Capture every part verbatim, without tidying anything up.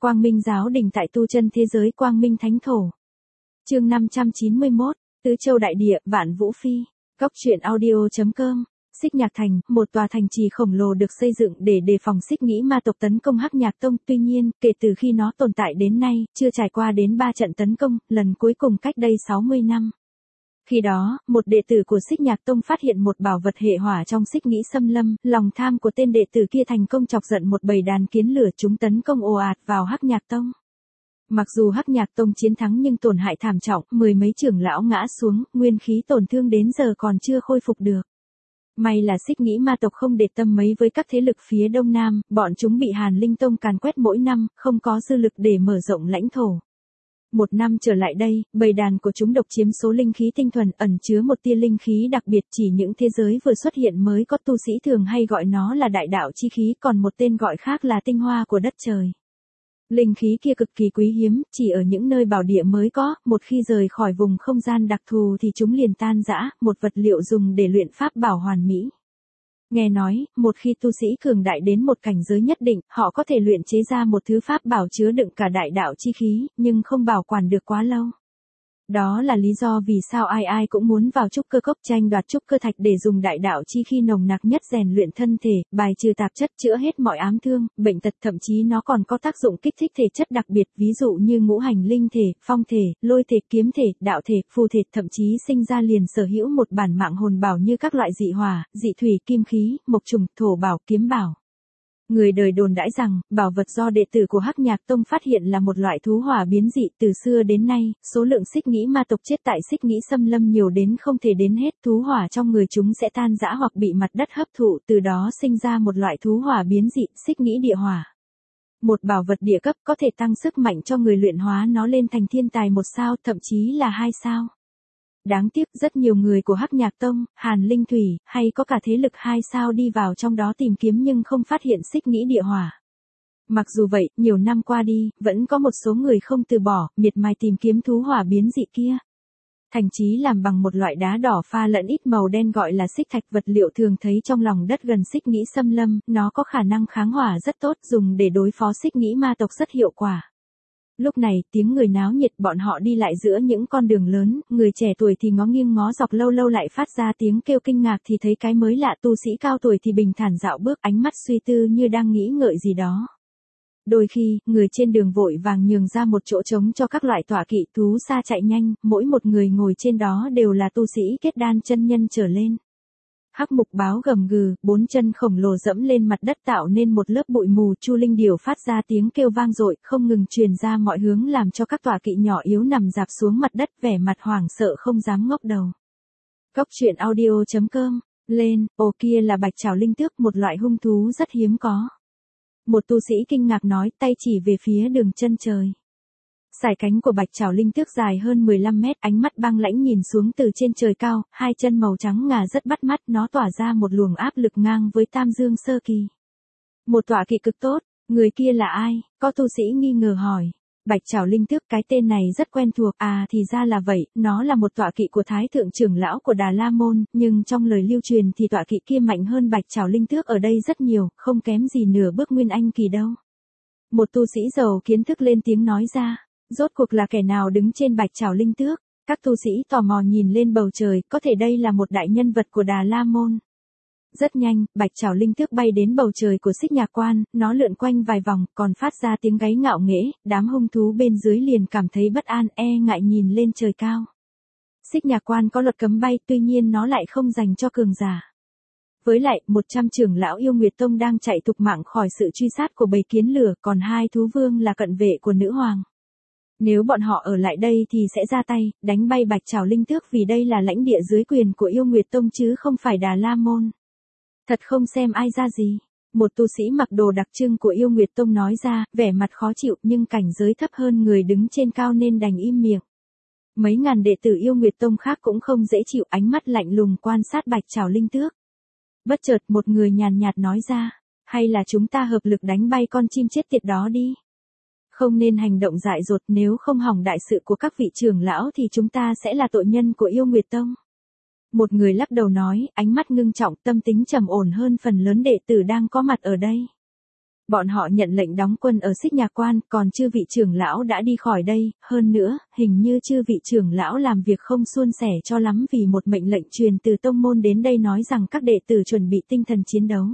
Quang Minh giáo đình tại tu chân thế giới Quang Minh Thánh Thổ. Chương năm trăm chín mươi mốt, Tứ Châu Đại Địa, Vạn Vũ Phi. Góc truyện audio chấm com. Xích Nhạc Thành, một tòa thành trì khổng lồ được xây dựng để đề phòng Xích Nghĩ ma tộc tấn công Hắc Nhạc Tông, tuy nhiên, kể từ khi nó tồn tại đến nay, chưa trải qua đến ba trận tấn công, lần cuối cùng cách đây sáu mươi năm. Khi đó, một đệ tử của Xích Nhạc Tông phát hiện một bảo vật hệ hỏa trong Xích Nghĩ Xâm Lâm, lòng tham của tên đệ tử kia thành công chọc giận một bầy đàn kiến lửa, chúng tấn công ồ ạt vào Hắc Nhạc Tông. Mặc dù Hắc Nhạc Tông chiến thắng nhưng tổn hại thảm trọng, mười mấy trưởng lão ngã xuống, nguyên khí tổn thương đến giờ còn chưa khôi phục được. May là Xích Nghĩ ma tộc không để tâm mấy với các thế lực phía Đông Nam, bọn chúng bị Hàn Linh Tông càn quét mỗi năm, không có dư lực để mở rộng lãnh thổ. Một năm trở lại đây, bầy đàn của chúng độc chiếm số linh khí tinh thuần, ẩn chứa một tia linh khí đặc biệt, chỉ những thế giới vừa xuất hiện mới có, tu sĩ thường hay gọi nó là đại đạo chi khí, còn một tên gọi khác là tinh hoa của đất trời. Linh khí kia cực kỳ quý hiếm, chỉ ở những nơi bảo địa mới có, một khi rời khỏi vùng không gian đặc thù thì chúng liền tan rã, một vật liệu dùng để luyện pháp bảo hoàn mỹ. Nghe nói, một khi tu sĩ cường đại đến một cảnh giới nhất định, họ có thể luyện chế ra một thứ pháp bảo chứa đựng cả đại đạo chi khí, nhưng không bảo quản được quá lâu. Đó là lý do vì sao ai ai cũng muốn vào trúc cơ cốc tranh đoạt trúc cơ thạch để dùng đại đạo chi khí nồng nặc nhất rèn luyện thân thể, bài trừ tạp chất, chữa hết mọi ám thương, bệnh tật, thậm chí nó còn có tác dụng kích thích thể chất đặc biệt, ví dụ như ngũ hành linh thể, phong thể, lôi thể, kiếm thể, đạo thể, phù thể, thậm chí sinh ra liền sở hữu một bản mạng hồn bảo như các loại dị hỏa, dị thủy, kim khí, mộc trùng, thổ bảo, kiếm bảo. Người đời đồn đãi rằng, bảo vật do đệ tử của Hắc Nhạc Tông phát hiện là một loại thú hỏa biến dị, từ xưa đến nay, số lượng Xích Nghĩ ma tộc chết tại Xích Nghĩ Xâm Lâm nhiều đến không thể đếm hết, thú hỏa trong người chúng sẽ tan rã hoặc bị mặt đất hấp thụ, từ đó sinh ra một loại thú hỏa biến dị, Xích Nghĩ địa hỏa. Một bảo vật địa cấp có thể tăng sức mạnh cho người luyện hóa nó lên thành thiên tài một sao, thậm chí là hai sao. Đáng tiếc rất nhiều người của Hắc Nhạc Tông, Hàn Linh Thủy, hay có cả thế lực hai sao đi vào trong đó tìm kiếm nhưng không phát hiện Xích Nghĩ địa hỏa. Mặc dù vậy, nhiều năm qua đi, vẫn có một số người không từ bỏ, miệt mài tìm kiếm thú hỏa biến dị kia. Thành chí làm bằng một loại đá đỏ pha lẫn ít màu đen gọi là xích thạch, vật liệu thường thấy trong lòng đất gần Xích Nghĩ Xâm Lâm, nó có khả năng kháng hỏa rất tốt, dùng để đối phó Xích Nghĩ ma tộc rất hiệu quả. Lúc này, tiếng người náo nhiệt, bọn họ đi lại giữa những con đường lớn, người trẻ tuổi thì ngó nghiêng ngó dọc, lâu lâu lại phát ra tiếng kêu kinh ngạc thì thấy cái mới lạ, tu sĩ cao tuổi thì bình thản dạo bước, ánh mắt suy tư như đang nghĩ ngợi gì đó. Đôi khi, người trên đường vội vàng nhường ra một chỗ trống cho các loại tọa kỵ thú xa chạy nhanh, mỗi một người ngồi trên đó đều là tu sĩ kết đan chân nhân trở lên. Hắc mục báo gầm gừ, bốn chân khổng lồ dẫm lên mặt đất tạo nên một lớp bụi mù, Chu Linh Điểu phát ra tiếng kêu vang dội, không ngừng truyền ra mọi hướng làm cho các tọa kỵ nhỏ yếu nằm rạp xuống mặt đất, vẻ mặt hoảng sợ không dám ngóc đầu. Góc truyện audio chấm com, lên, ồ kia là bạch trảo linh tước, một loại hung thú rất hiếm có. Một tu sĩ kinh ngạc nói, tay chỉ về phía đường chân trời. Sải cánh của bạch trảo linh tước dài hơn mười lăm mét, ánh mắt băng lãnh nhìn xuống từ trên trời cao, hai chân màu trắng ngà rất bắt mắt, nó tỏa ra một luồng áp lực ngang với Tam Dương sơ kỳ. Một tọa kỵ cực tốt, người kia là ai? Có tu sĩ nghi ngờ hỏi. Bạch trảo linh tước, cái tên này rất quen thuộc, à thì ra là vậy, nó là một tọa kỵ của Thái thượng trưởng lão của Đà La Môn, nhưng trong lời lưu truyền thì tọa kỵ kia mạnh hơn bạch trảo linh tước ở đây rất nhiều, không kém gì nửa bước Nguyên Anh kỳ đâu. Một tu sĩ giàu kiến thức lên tiếng nói ra. Rốt cuộc là kẻ nào đứng trên bạch trảo linh tước? Các tu sĩ tò mò nhìn lên bầu trời, có thể đây là một đại nhân vật của Đà La Môn. Rất nhanh, bạch trảo linh tước bay đến bầu trời của Xích Nhạc Quan, nó lượn quanh vài vòng, còn phát ra tiếng gáy ngạo nghễ, đám hung thú bên dưới liền cảm thấy bất an, e ngại nhìn lên trời cao. Xích Nhạc Quan có luật cấm bay, tuy nhiên nó lại không dành cho cường giả. Với lại, một trăm trưởng lão Yêu Nguyệt Tông đang chạy thục mạng khỏi sự truy sát của bầy kiến lửa, còn hai thú vương là cận vệ của nữ hoàng. Nếu bọn họ ở lại đây thì sẽ ra tay, đánh bay bạch trảo linh tước, vì đây là lãnh địa dưới quyền của Yêu Nguyệt Tông chứ không phải Đà La Môn. Thật không xem ai ra gì. Một tu sĩ mặc đồ đặc trưng của Yêu Nguyệt Tông nói ra, vẻ mặt khó chịu, nhưng cảnh giới thấp hơn người đứng trên cao nên đành im miệng. Mấy ngàn đệ tử Yêu Nguyệt Tông khác cũng không dễ chịu, ánh mắt lạnh lùng quan sát bạch trảo linh tước. Bất chợt một người nhàn nhạt nói ra, hay là chúng ta hợp lực đánh bay con chim chết tiệt đó đi. Không nên hành động dại dột, nếu không hỏng đại sự của các vị trưởng lão thì chúng ta sẽ là tội nhân của Yêu Nguyệt Tông. Một người lắc đầu nói, ánh mắt ngưng trọng, tâm tính trầm ổn hơn phần lớn đệ tử đang có mặt ở đây. Bọn họ nhận lệnh đóng quân ở Xích Nhạc Quan, còn chư vị trưởng lão đã đi khỏi đây, hơn nữa, hình như chư vị trưởng lão làm việc không suôn sẻ cho lắm vì một mệnh lệnh truyền từ tông môn đến đây nói rằng các đệ tử chuẩn bị tinh thần chiến đấu.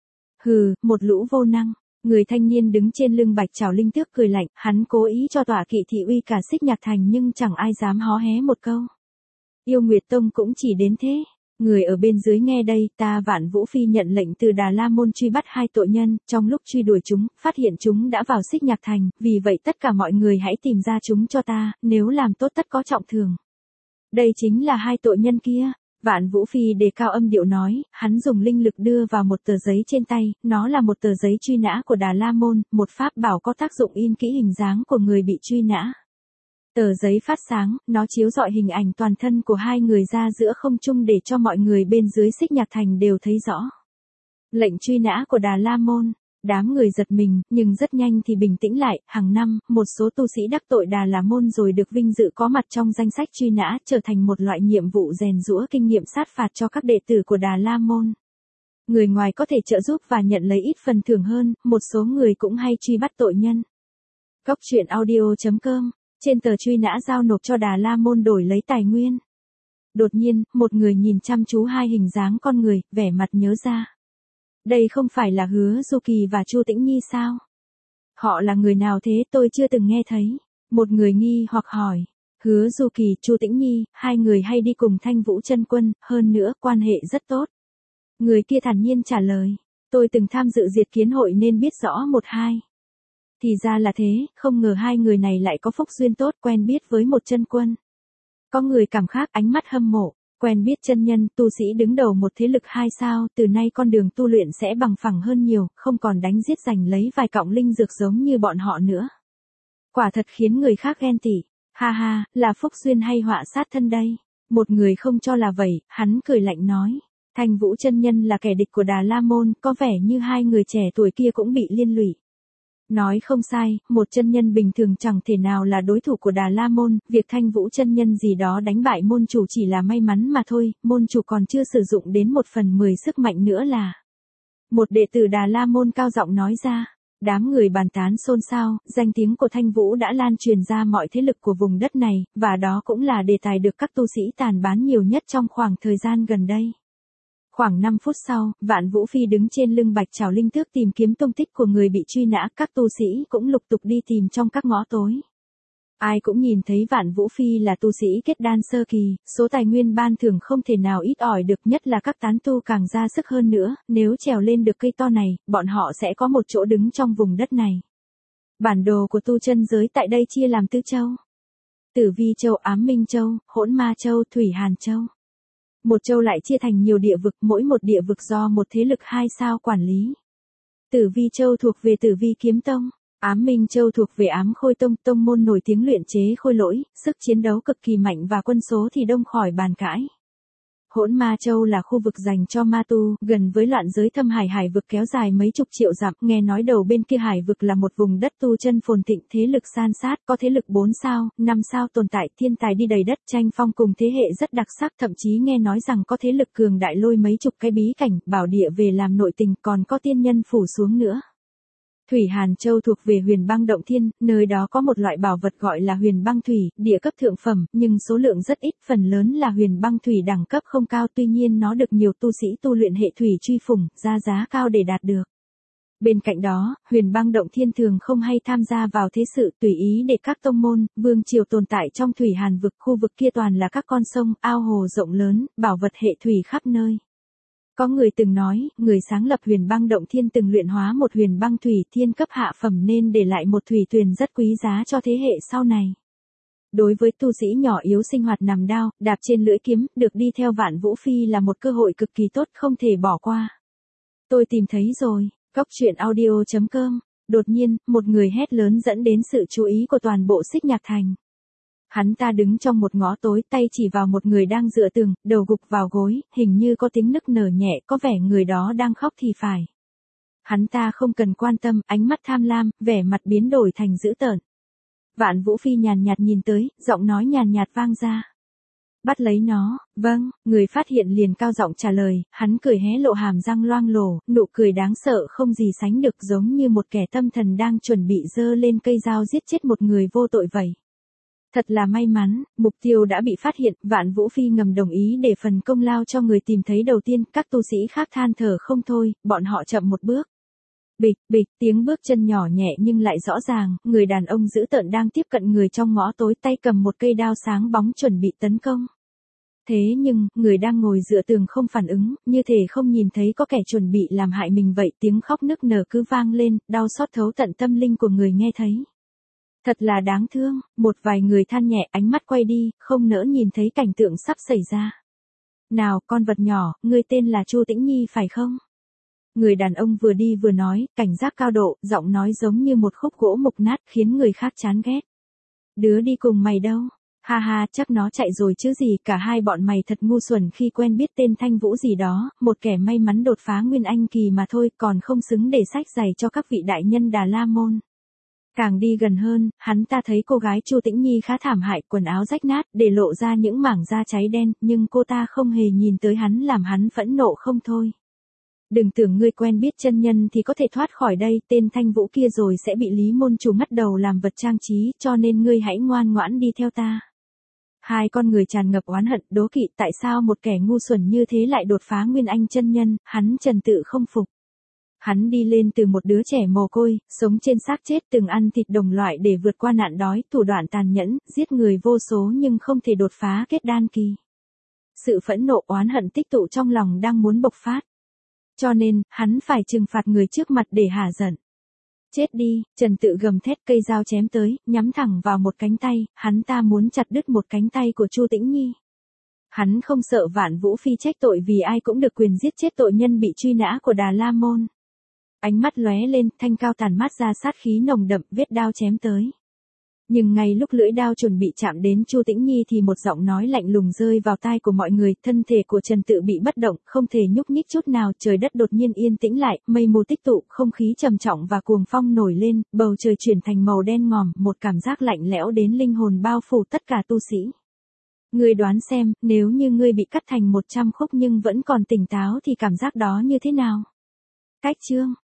Hừ, một lũ vô năng. Người thanh niên đứng trên lưng Bạch Trảo Linh Tước cười lạnh, hắn cố ý cho tọa kỵ thị uy cả Xích Nhạc Thành nhưng chẳng ai dám hó hé một câu. Yêu Nguyệt Tông cũng chỉ đến thế. Người ở bên dưới nghe đây, ta Vạn Vũ Phi nhận lệnh từ Đà La Môn truy bắt hai tội nhân, trong lúc truy đuổi chúng, phát hiện chúng đã vào Xích Nhạc Thành, vì vậy tất cả mọi người hãy tìm ra chúng cho ta, nếu làm tốt tất có trọng thưởng. Đây chính là hai tội nhân kia. Vạn Vũ Phi đề cao âm điệu nói, hắn dùng linh lực đưa vào một tờ giấy trên tay, nó là một tờ giấy truy nã của Đà La Môn, một pháp bảo có tác dụng in kỹ hình dáng của người bị truy nã. Tờ giấy phát sáng, nó chiếu rọi hình ảnh toàn thân của hai người ra giữa không trung để cho mọi người bên dưới Xích Nhạc Thành đều thấy rõ. Lệnh truy nã của Đà La Môn. Đám người giật mình, nhưng rất nhanh thì bình tĩnh lại, hàng năm, một số tu sĩ đắc tội Đà La Môn rồi được vinh dự có mặt trong danh sách truy nã, trở thành một loại nhiệm vụ rèn giũa kinh nghiệm sát phạt cho các đệ tử của Đà La Môn. Người ngoài có thể trợ giúp và nhận lấy ít phần thưởng hơn, một số người cũng hay truy bắt tội nhân. Cốc truyện audio chấm com, trên tờ truy nã giao nộp cho Đà La Môn đổi lấy tài nguyên. Đột nhiên, một người nhìn chăm chú hai hình dáng con người, vẻ mặt nhớ ra. Đây không phải là Hứa Du Kỳ và Chu Tĩnh Nhi sao? Họ là người nào thế tôi chưa từng nghe thấy. Một người nghi hoặc hỏi. Hứa Du Kỳ, Chu Tĩnh Nhi, hai người hay đi cùng Thanh Vũ Chân Quân, hơn nữa quan hệ rất tốt. Người kia thản nhiên trả lời. Tôi từng tham dự diệt kiến hội nên biết rõ một hai. Thì ra là thế, không ngờ hai người này lại có phúc duyên tốt quen biết với một chân quân. Có người cảm khác ánh mắt hâm mộ. Quen biết chân nhân, tu sĩ đứng đầu một thế lực hai sao, từ nay con đường tu luyện sẽ bằng phẳng hơn nhiều, không còn đánh giết giành lấy vài cọng linh dược giống như bọn họ nữa. Quả thật khiến người khác ghen tị. Ha ha, là phúc duyên hay họa sát thân đây? Một người không cho là vậy, hắn cười lạnh nói. Thanh Vũ chân nhân là kẻ địch của Đà La Môn, có vẻ như hai người trẻ tuổi kia cũng bị liên lụy. Nói không sai, một chân nhân bình thường chẳng thể nào là đối thủ của Đà La Môn, việc Thanh Vũ chân nhân gì đó đánh bại môn chủ chỉ là may mắn mà thôi, môn chủ còn chưa sử dụng đến một phần mười sức mạnh nữa là. Một đệ tử Đà La Môn cao giọng nói ra, đám người bàn tán xôn xao, danh tiếng của Thanh Vũ đã lan truyền ra mọi thế lực của vùng đất này, và đó cũng là đề tài được các tu sĩ tàn bán nhiều nhất trong khoảng thời gian gần đây. Khoảng năm phút sau, Vạn Vũ Phi đứng trên lưng Bạch Trảo Linh Tước tìm kiếm tung tích của người bị truy nã, các tu sĩ cũng lục tục đi tìm trong các ngõ tối. Ai cũng nhìn thấy Vạn Vũ Phi là tu sĩ kết đan sơ kỳ, số tài nguyên ban thưởng không thể nào ít ỏi được, nhất là các tán tu càng ra sức hơn nữa, nếu trèo lên được cây to này, bọn họ sẽ có một chỗ đứng trong vùng đất này. Bản đồ của tu chân giới tại đây chia làm tứ châu. Tử Vi Châu, Ám Minh Châu, Hỗn Ma Châu, Thủy Hàn Châu. Một châu lại chia thành nhiều địa vực, mỗi một địa vực do một thế lực hai sao quản lý. Tử Vi Châu thuộc về Tử Vi Kiếm Tông, Ám Minh Châu thuộc về Ám Khôi Tông, tông môn nổi tiếng luyện chế khôi lỗi, sức chiến đấu cực kỳ mạnh và quân số thì đông khỏi bàn cãi. Hỗn Ma Châu là khu vực dành cho ma tu, gần với loạn giới Thâm Hải hải vực kéo dài mấy chục triệu dặm, nghe nói đầu bên kia hải vực là một vùng đất tu chân phồn thịnh, thế lực san sát, có thế lực bốn sao, năm sao tồn tại, thiên tài đi đầy đất, tranh phong cùng thế hệ rất đặc sắc, thậm chí nghe nói rằng có thế lực cường đại lôi mấy chục cái bí cảnh, bảo địa về làm nội tình, còn có tiên nhân phủ xuống nữa. Thủy Hàn Châu thuộc về Huyền Băng Động Thiên, nơi đó có một loại bảo vật gọi là Huyền Băng Thủy, địa cấp thượng phẩm, nhưng số lượng rất ít, phần lớn là Huyền Băng Thủy đẳng cấp không cao, tuy nhiên nó được nhiều tu sĩ tu luyện hệ thủy truy phủng, ra giá cao để đạt được. Bên cạnh đó, Huyền Băng Động Thiên thường không hay tham gia vào thế sự, tùy ý để các tông môn, vương triều tồn tại trong Thủy Hàn vực, khu vực kia toàn là các con sông, ao hồ rộng lớn, bảo vật hệ thủy khắp nơi. Có người từng nói, người sáng lập Huyền Băng Động Thiên từng luyện hóa một huyền băng thủy thiên cấp hạ phẩm nên để lại một thủy tuyền rất quý giá cho thế hệ sau này. Đối với tu sĩ nhỏ yếu sinh hoạt nằm đao, đạp trên lưỡi kiếm, được đi theo Vạn Vũ Phi là một cơ hội cực kỳ tốt không thể bỏ qua. Tôi tìm thấy rồi, cốc truyện audio chấm com. Đột nhiên, một người hét lớn dẫn đến sự chú ý của toàn bộ Xích Nhạc Thành. Hắn ta đứng trong một ngõ tối, tay chỉ vào một người đang dựa tường, đầu gục vào gối, hình như có tiếng nức nở nhẹ, có vẻ người đó đang khóc thì phải. Hắn ta không cần quan tâm, ánh mắt tham lam, vẻ mặt biến đổi thành dữ tợn. Vạn Vũ Phi nhàn nhạt nhìn tới, giọng nói nhàn nhạt vang ra. Bắt lấy nó, vâng, người phát hiện liền cao giọng trả lời, hắn cười hé lộ hàm răng loang lổ, nụ cười đáng sợ không gì sánh được giống như một kẻ tâm thần đang chuẩn bị giơ lên cây dao giết chết một người vô tội vậy. Thật là may mắn, mục tiêu đã bị phát hiện, Vạn Vũ Phi ngầm đồng ý để phần công lao cho người tìm thấy đầu tiên, các tu sĩ khác than thở không thôi, bọn họ chậm một bước. Bịch, bịch, tiếng bước chân nhỏ nhẹ nhưng lại rõ ràng, người đàn ông dữ tợn đang tiếp cận người trong ngõ tối, tay cầm một cây đao sáng bóng chuẩn bị tấn công. Thế nhưng, người đang ngồi dựa tường không phản ứng, như thể không nhìn thấy có kẻ chuẩn bị làm hại mình vậy, tiếng khóc nức nở cứ vang lên, đau xót thấu tận tâm linh của người nghe thấy. Thật là đáng thương, một vài người than nhẹ, ánh mắt quay đi, không nỡ nhìn thấy cảnh tượng sắp xảy ra. Nào, con vật nhỏ, ngươi tên là Chu Tĩnh Nhi phải không? Người đàn ông vừa đi vừa nói, cảnh giác cao độ, giọng nói giống như một khúc gỗ mục nát khiến người khác chán ghét. Đứa đi cùng mày đâu? Ha ha, chắc nó chạy rồi chứ gì, cả hai bọn mày thật ngu xuẩn khi quen biết tên Thanh Vũ gì đó, một kẻ may mắn đột phá Nguyên Anh kỳ mà thôi, còn không xứng để sách giày cho các vị đại nhân Đà La Môn. Càng đi gần hơn, hắn ta thấy cô gái Chu Tĩnh Nhi khá thảm hại, quần áo rách nát, để lộ ra những mảng da cháy đen, nhưng cô ta không hề nhìn tới hắn làm hắn phẫn nộ không thôi. Đừng tưởng ngươi quen biết chân nhân thì có thể thoát khỏi đây, tên Thanh Vũ kia rồi sẽ bị Lý môn chủ mất đầu làm vật trang trí, cho nên ngươi hãy ngoan ngoãn đi theo ta. Hai con người tràn ngập oán hận, đố kỵ tại sao một kẻ ngu xuẩn như thế lại đột phá Nguyên Anh chân nhân, hắn trần tự không phục. Hắn đi lên từ một đứa trẻ mồ côi, sống trên xác chết từng ăn thịt đồng loại để vượt qua nạn đói, thủ đoạn tàn nhẫn, giết người vô số nhưng không thể đột phá kết đan kỳ. Sự phẫn nộ oán hận tích tụ trong lòng đang muốn bộc phát. Cho nên, hắn phải trừng phạt người trước mặt để hả giận. Chết đi, Trần Tự gầm thét, cây dao chém tới, nhắm thẳng vào một cánh tay, hắn ta muốn chặt đứt một cánh tay của Chu Tĩnh Nhi. Hắn không sợ Vạn Vũ Phi trách tội vì ai cũng được quyền giết chết tội nhân bị truy nã của Đà La Môn. Ánh mắt lóe lên, thanh cao tàn mát ra sát khí nồng đậm, vết đao chém tới. Nhưng ngay lúc lưỡi đao chuẩn bị chạm đến Chu Tĩnh Nhi thì một giọng nói lạnh lùng rơi vào tai của mọi người, thân thể của Trần Tự bị bất động, không thể nhúc nhích chút nào, trời đất đột nhiên yên tĩnh lại, mây mù tích tụ, không khí trầm trọng và cuồng phong nổi lên, bầu trời chuyển thành màu đen ngòm, một cảm giác lạnh lẽo đến linh hồn bao phủ tất cả tu sĩ. Ngươi đoán xem, nếu như ngươi bị cắt thành một trăm khúc nhưng vẫn còn tỉnh táo thì cảm giác đó như thế nào? Cách chương